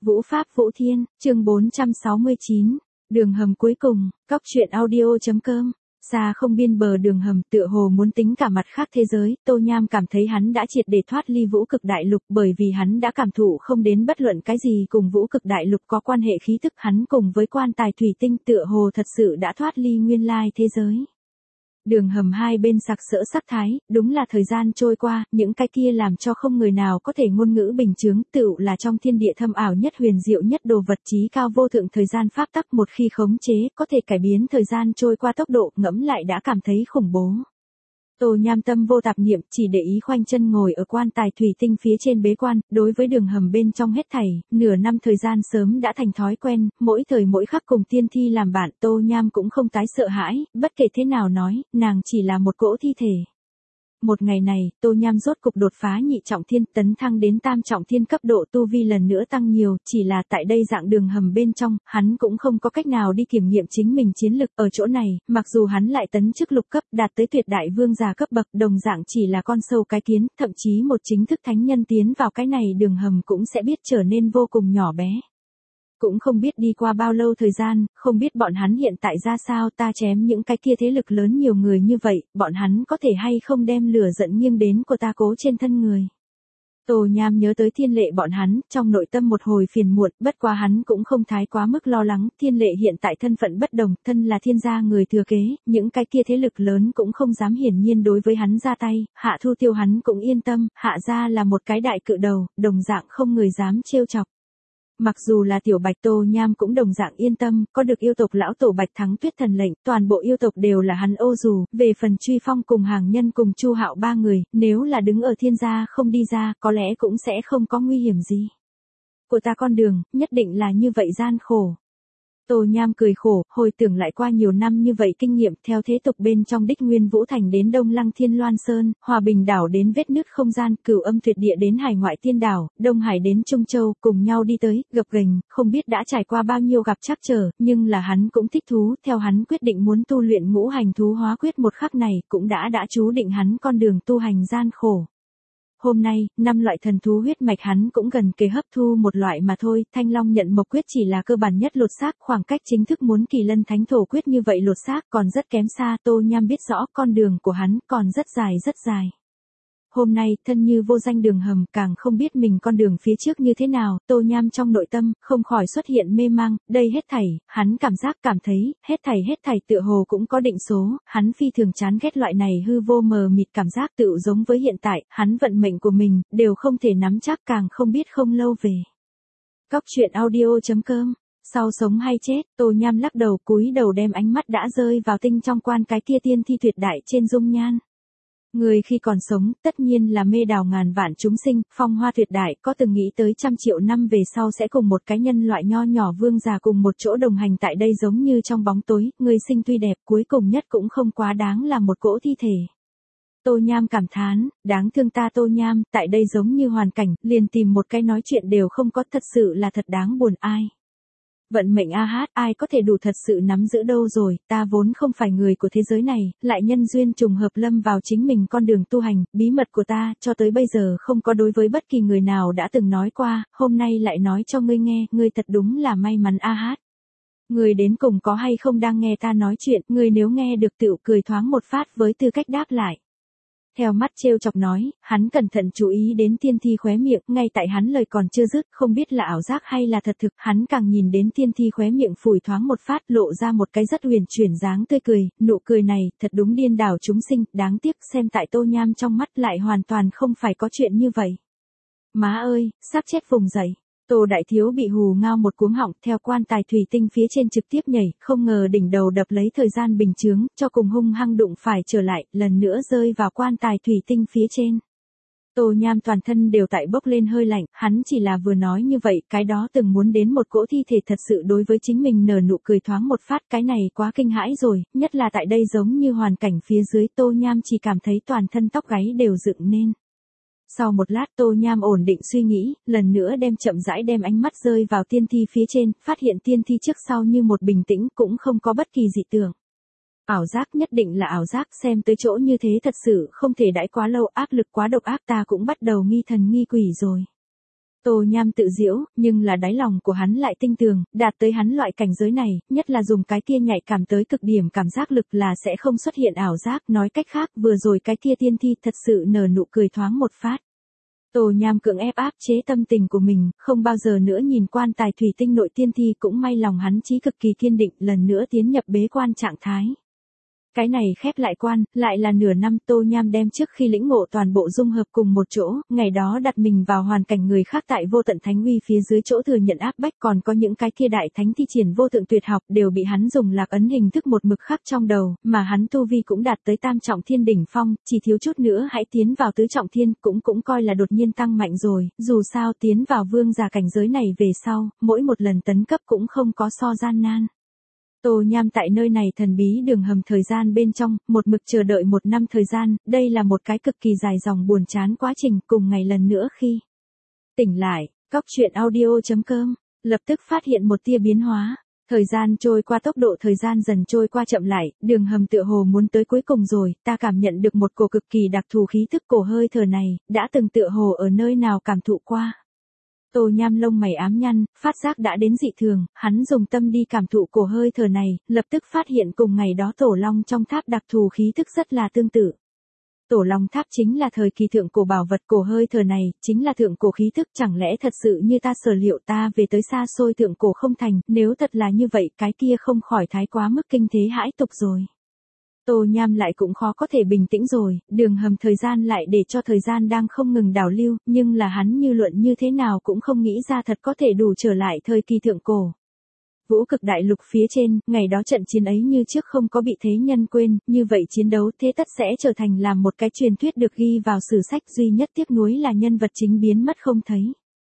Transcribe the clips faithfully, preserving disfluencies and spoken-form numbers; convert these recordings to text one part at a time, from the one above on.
Vũ Pháp Vũ Thiên, chương bốn trăm sáu mươi chín, đường hầm cuối cùng, cóc truyện audio.com. Xa không biên bờ đường hầm tựa hồ muốn tính cả mặt khác thế giới, Tô Nham cảm thấy hắn đã triệt để thoát ly vũ cực đại lục bởi vì hắn đã cảm thụ không đến bất luận cái gì cùng vũ cực đại lục có quan hệ khí tức, hắn cùng với quan tài thủy tinh tựa hồ thật sự đã thoát ly nguyên lai thế giới. Đường hầm hai bên sặc sỡ sắc thái, đúng là thời gian trôi qua, những cái kia làm cho không người nào có thể ngôn ngữ bình chướng, tựu là trong thiên địa thâm ảo nhất huyền diệu nhất đồ vật trí cao vô thượng thời gian pháp tắc một khi khống chế, có thể cải biến thời gian trôi qua tốc độ, ngẫm lại đã cảm thấy khủng bố. Tô Nham tâm vô tạp niệm, chỉ để ý khoanh chân ngồi ở quan tài thủy tinh phía trên bế quan, đối với đường hầm bên trong hết thảy, nửa năm thời gian sớm đã thành thói quen, mỗi thời mỗi khắc cùng tiên thi làm bạn, Tô Nham cũng không tái sợ hãi, bất kể thế nào nói, nàng chỉ là một cỗ thi thể. Một ngày này, Tô Nham rốt cục đột phá nhị trọng thiên, tấn thăng đến tam trọng thiên, cấp độ tu vi lần nữa tăng nhiều, chỉ là tại đây dạng đường hầm bên trong, hắn cũng không có cách nào đi kiểm nghiệm chính mình chiến lực ở chỗ này, mặc dù hắn lại tấn chức lục cấp, đạt tới tuyệt đại vương giả cấp bậc, đồng dạng chỉ là con sâu cái kiến, thậm chí một chính thức thánh nhân tiến vào cái này đường hầm cũng sẽ biết trở nên vô cùng nhỏ bé. Cũng không biết đi qua bao lâu thời gian, không biết bọn hắn hiện tại ra sao, ta chém những cái kia thế lực lớn nhiều người như vậy, bọn hắn có thể hay không đem lửa giận nghiêng đến của ta cố trên thân người. Tô Nham nhớ tới Thiên Lệ bọn hắn, trong nội tâm một hồi phiền muộn, bất quá hắn cũng không thái quá mức lo lắng, Thiên Lệ hiện tại thân phận bất đồng, thân là thiên gia người thừa kế, những cái kia thế lực lớn cũng không dám hiển nhiên đối với hắn ra tay, Hạ Thu Tiêu hắn cũng yên tâm, Hạ gia là một cái đại cự đầu, đồng dạng không người dám trêu chọc. Mặc dù là tiểu Bạch, Tô Nham cũng đồng dạng yên tâm, có được yêu tộc lão tổ Bạch Thắng Tuyết thần lệnh, toàn bộ yêu tộc đều là hắn ô dù, về phần Truy Phong cùng Hàng Nhân cùng Chu Hạo ba người, nếu là đứng ở thiên gia không đi ra, có lẽ cũng sẽ không có nguy hiểm gì. Của ta con đường, nhất định là như vậy gian khổ. Tô Nham cười khổ, hồi tưởng lại qua nhiều năm như vậy kinh nghiệm, theo thế tục bên trong Đích Nguyên Vũ Thành đến Đông Lăng Thiên Loan Sơn, Hòa Bình đảo đến vết nứt không gian, Cửu Âm Tuyệt Địa đến Hải Ngoại Tiên đảo, Đông Hải đến Trung Châu, cùng nhau đi tới, gập ghềnh, không biết đã trải qua bao nhiêu gặp trắc trở, nhưng là hắn cũng thích thú, theo hắn quyết định muốn tu luyện ngũ hành thú hóa quyết một khắc này, cũng đã đã chú định hắn con đường tu hành gian khổ. Hôm nay, năm loại thần thú huyết mạch hắn cũng gần kề hấp thu một loại mà thôi, Thanh Long nhận mộc quyết chỉ là cơ bản nhất lột xác, khoảng cách chính thức muốn Kỳ Lân Thánh Thổ quyết như vậy lột xác còn rất kém xa, Tô Nham biết rõ con đường của hắn còn rất dài rất dài. Hôm nay, thân như vô danh đường hầm, càng không biết mình con đường phía trước như thế nào, Tô Nham trong nội tâm, không khỏi xuất hiện mê mang, đây hết thảy, hắn cảm giác cảm thấy, hết thảy hết thảy tựa hồ cũng có định số, hắn phi thường chán ghét loại này hư vô mờ mịt cảm giác tự giống với hiện tại, hắn vận mệnh của mình, đều không thể nắm chắc, càng không biết không lâu về. Cóc truyện audio.com. Sau sống hay chết, Tô Nham lắc đầu cúi đầu đem ánh mắt đã rơi vào tinh trong quan cái kia tiên thi tuyệt đại trên dung nhan. Người khi còn sống, tất nhiên là mê đào ngàn vạn chúng sinh, phong hoa tuyệt đại, có từng nghĩ tới trăm triệu năm về sau sẽ cùng một cái nhân loại nho nhỏ vương già cùng một chỗ đồng hành tại đây giống như trong bóng tối, người sinh tuy đẹp, cuối cùng nhất cũng không quá đáng là một cỗ thi thể. Tô Nham cảm thán, đáng thương ta Tô Nham, tại đây giống như hoàn cảnh, liền tìm một cái nói chuyện đều không có, thật sự là thật đáng buồn ai. Vận mệnh a hát, ai có thể đủ thật sự nắm giữ đâu rồi, ta vốn không phải người của thế giới này, lại nhân duyên trùng hợp lâm vào chính mình con đường tu hành, bí mật của ta, cho tới bây giờ không có đối với bất kỳ người nào đã từng nói qua, hôm nay lại nói cho ngươi nghe, ngươi thật đúng là may mắn a hát. Ngươi đến cùng có hay không đang nghe ta nói chuyện, ngươi nếu nghe được tựu cười thoáng một phát với tư cách đáp lại. Theo mắt trêu chọc nói, hắn cẩn thận chú ý đến tiên thi khóe miệng, ngay tại hắn lời còn chưa dứt, không biết là ảo giác hay là thật thực, hắn càng nhìn đến tiên thi khóe miệng phủi thoáng một phát, lộ ra một cái rất huyền chuyển dáng tươi cười, nụ cười này, thật đúng điên đảo chúng sinh, đáng tiếc xem tại Tô Nham trong mắt lại hoàn toàn không phải có chuyện như vậy. Má ơi, sắp chết vùng dậy. Tô Đại Thiếu bị hù ngao một cuống họng, theo quan tài thủy tinh phía trên trực tiếp nhảy, không ngờ đỉnh đầu đập lấy thời gian bình chướng, cho cùng hung hăng đụng phải trở lại, lần nữa rơi vào quan tài thủy tinh phía trên. Tô Nham toàn thân đều tại bốc lên hơi lạnh, hắn chỉ là vừa nói như vậy, cái đó từng muốn đến một cỗ thi thể thật sự đối với chính mình nở nụ cười thoáng một phát, cái này quá kinh hãi rồi, nhất là tại đây giống như hoàn cảnh phía dưới, Tô Nham chỉ cảm thấy toàn thân tóc gáy đều dựng nên. Sau một lát Tô Nham ổn định suy nghĩ, lần nữa đem chậm rãi đem ánh mắt rơi vào tiên thi phía trên, phát hiện tiên thi trước sau như một bình tĩnh, cũng không có bất kỳ dị tưởng. Ảo giác, nhất định là ảo giác, xem tới chỗ như thế thật sự không thể đãi quá lâu, áp lực quá độc ác, ta cũng bắt đầu nghi thần nghi quỷ rồi. Tô Nham tự giễu, nhưng là đáy lòng của hắn lại tinh tường, đạt tới hắn loại cảnh giới này, nhất là dùng cái kia nhạy cảm tới cực điểm cảm giác lực là sẽ không xuất hiện ảo giác, nói cách khác, vừa rồi cái kia tiên thi thật sự nở nụ cười thoáng một phát. Tô Nham cưỡng ép áp chế tâm tình của mình, không bao giờ nữa nhìn quan tài thủy tinh nội tiên thi, cũng may lòng hắn chí cực kỳ kiên định, lần nữa tiến nhập bế quan trạng thái. Cái này khép lại quan, lại là nửa năm. Tô Nham đem trước khi lĩnh ngộ toàn bộ dung hợp cùng một chỗ, ngày đó đặt mình vào hoàn cảnh người khác tại vô tận thánh uy phía dưới chỗ thừa nhận áp bách, còn có những cái kia đại thánh thi triển vô thượng tuyệt học đều bị hắn dùng lạc ấn hình thức một mực khắc trong đầu, mà hắn tu vi cũng đạt tới tam trọng thiên đỉnh phong, chỉ thiếu chút nữa hãy tiến vào tứ trọng thiên, cũng cũng coi là đột nhiên tăng mạnh rồi, dù sao tiến vào vương giả cảnh giới này về sau, mỗi một lần tấn cấp cũng không có so gian nan. Tô Nham tại nơi này thần bí đường hầm thời gian bên trong, một mực chờ đợi một năm thời gian, đây là một cái cực kỳ dài dòng buồn chán quá trình. Cùng ngày lần nữa khi tỉnh lại, Cóc Truyện Audio chấm com, lập tức phát hiện một tia biến hóa. Thời gian trôi qua, tốc độ thời gian dần trôi qua chậm lại, đường hầm tựa hồ muốn tới cuối cùng rồi, ta cảm nhận được một cổ cực kỳ đặc thù khí thức cổ hơi thở này, đã từng tựa hồ ở nơi nào cảm thụ qua. Tô Nham lông mày ám nhăn, phát giác đã đến dị thường, hắn dùng tâm đi cảm thụ cổ hơi thở này, lập tức phát hiện cùng ngày đó tổ long trong tháp đặc thù khí thức rất là tương tự. Tổ long tháp chính là thời kỳ thượng cổ bảo vật, cổ hơi thở này chính là thượng cổ khí thức, chẳng lẽ thật sự như ta sở liệu ta về tới xa xôi thượng cổ không thành, nếu thật là như vậy cái kia không khỏi thái quá mức kinh thế hãi tục rồi. Tô Nham lại cũng khó có thể bình tĩnh rồi, đường hầm thời gian lại để cho thời gian đang không ngừng đảo lưu, nhưng là hắn như luận như thế nào cũng không nghĩ ra thật có thể đủ trở lại thời kỳ thượng cổ. Vũ cực đại lục phía trên, ngày đó trận chiến ấy như trước không có bị thế nhân quên, như vậy chiến đấu thế tất sẽ trở thành làm một cái truyền thuyết được ghi vào sử sách, duy nhất tiếc nuối là nhân vật chính biến mất không thấy.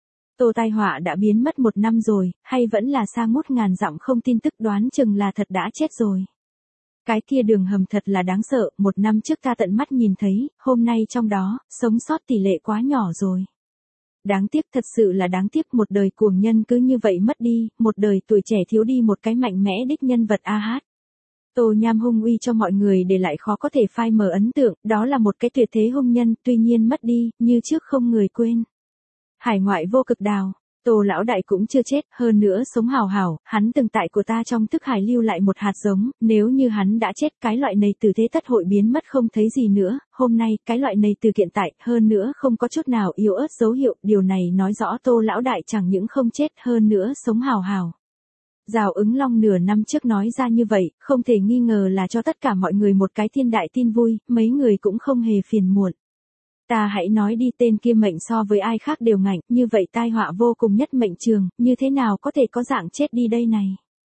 Tô tai họa đã biến mất một năm rồi, hay vẫn là xa ngút ngàn dặm không tin tức, đoán chừng là thật đã chết rồi. Cái kia đường hầm thật là đáng sợ, một năm trước ta tận mắt nhìn thấy, hôm nay trong đó, sống sót tỷ lệ quá nhỏ rồi. Đáng tiếc, thật sự là đáng tiếc, một đời cuồng nhân cứ như vậy mất đi, một đời tuổi trẻ thiếu đi một cái mạnh mẽ đích nhân vật a hát. Tô Nham hung uy cho mọi người để lại khó có thể phai mờ ấn tượng, đó là một cái tuyệt thế hung nhân, tuy nhiên mất đi, như trước không người quên. Hải ngoại vô cực đào. Tô lão đại cũng chưa chết, hơn nữa sống hào hào, hắn từng tại của ta trong thức hải lưu lại một hạt giống, nếu như hắn đã chết, cái loại này từ thế tất hội biến mất không thấy gì nữa, hôm nay, cái loại này từ hiện tại, hơn nữa không có chút nào yếu ớt dấu hiệu, điều này nói rõ Tô lão đại chẳng những không chết, hơn nữa sống hào hào. Giào ứng long nửa năm trước nói ra như vậy, không thể nghi ngờ là cho tất cả mọi người một cái thiên đại tin vui, mấy người cũng không hề phiền muộn. Ta hãy nói đi, tên kia mệnh so với ai khác đều ngạnh, như vậy tai họa vô cùng nhất mệnh trường, như thế nào có thể có dạng chết đi đây này.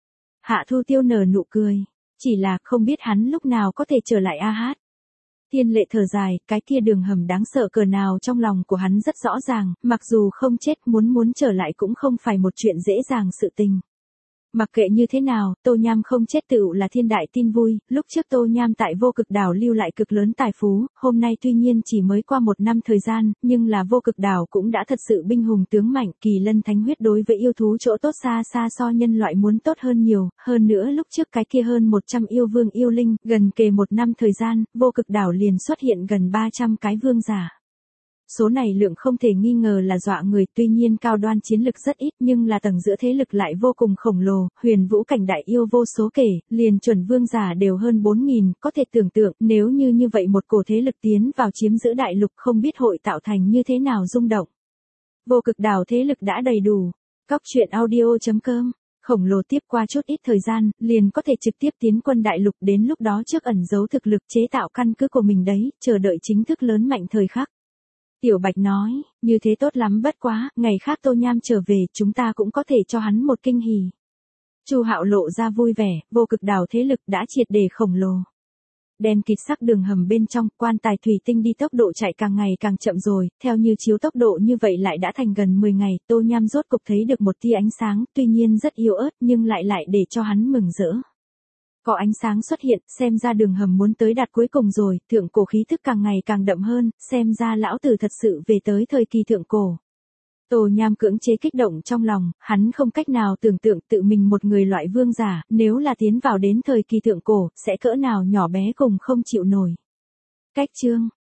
Hạ Thu Tiêu nở nụ cười, chỉ là không biết hắn lúc nào có thể trở lại a hát. Thiên Lệ thở dài, cái kia đường hầm đáng sợ cỡ nào trong lòng của hắn rất rõ ràng, mặc dù không chết muốn muốn trở lại cũng không phải một chuyện dễ dàng sự tình. Mặc kệ như thế nào, Tô Nham không chết tựu là thiên đại tin vui, lúc trước Tô Nham tại vô cực đảo lưu lại cực lớn tài phú, hôm nay tuy nhiên chỉ mới qua một năm thời gian, nhưng là vô cực đảo cũng đã thật sự binh hùng tướng mạnh, kỳ lân thánh huyết đối với yêu thú chỗ tốt xa xa so nhân loại muốn tốt hơn nhiều, hơn nữa lúc trước cái kia hơn một trăm yêu vương yêu linh, gần kề một năm thời gian, vô cực đảo liền xuất hiện gần ba trăm cái vương giả. Số này lượng không thể nghi ngờ là dọa người, tuy nhiên cao đoan chiến lực rất ít nhưng là tầng giữa thế lực lại vô cùng khổng lồ, huyền vũ cảnh đại yêu vô số kể, liền chuẩn vương giả đều hơn bốn nghìn, có thể tưởng tượng nếu như như vậy một cổ thế lực tiến vào chiếm giữ đại lục không biết hội tạo thành như thế nào rung động. Vô cực đảo thế lực đã đầy đủ. Cóc Truyện Audio chấm com, khổng lồ tiếp qua chút ít thời gian, liền có thể trực tiếp tiến quân đại lục, đến lúc đó trước ẩn giấu thực lực chế tạo căn cứ của mình đấy, chờ đợi chính thức lớn mạnh thời khắc. Tiểu Bạch nói, như thế tốt lắm, bất quá, ngày khác Tô Nham trở về, chúng ta cũng có thể cho hắn một kinh hỉ. Chu Hạo lộ ra vui vẻ, vô cực đảo thế lực đã triệt để khổng lồ. Đen kịt sắc đường hầm bên trong, quan tài thủy tinh đi tốc độ chạy càng ngày càng chậm rồi, theo như chiếu tốc độ như vậy lại đã thành gần mười ngày, Tô Nham rốt cục thấy được một tia ánh sáng, tuy nhiên rất yếu ớt nhưng lại lại để cho hắn mừng rỡ. Có ánh sáng xuất hiện, xem ra đường hầm muốn tới đạt cuối cùng rồi, thượng cổ khí thức càng ngày càng đậm hơn, xem ra lão tử thật sự về tới thời kỳ thượng cổ. Tô Nham cưỡng chế kích động trong lòng, hắn không cách nào tưởng tượng tự mình một người loại vương giả, nếu là tiến vào đến thời kỳ thượng cổ, sẽ cỡ nào nhỏ bé cùng không chịu nổi. Cách chương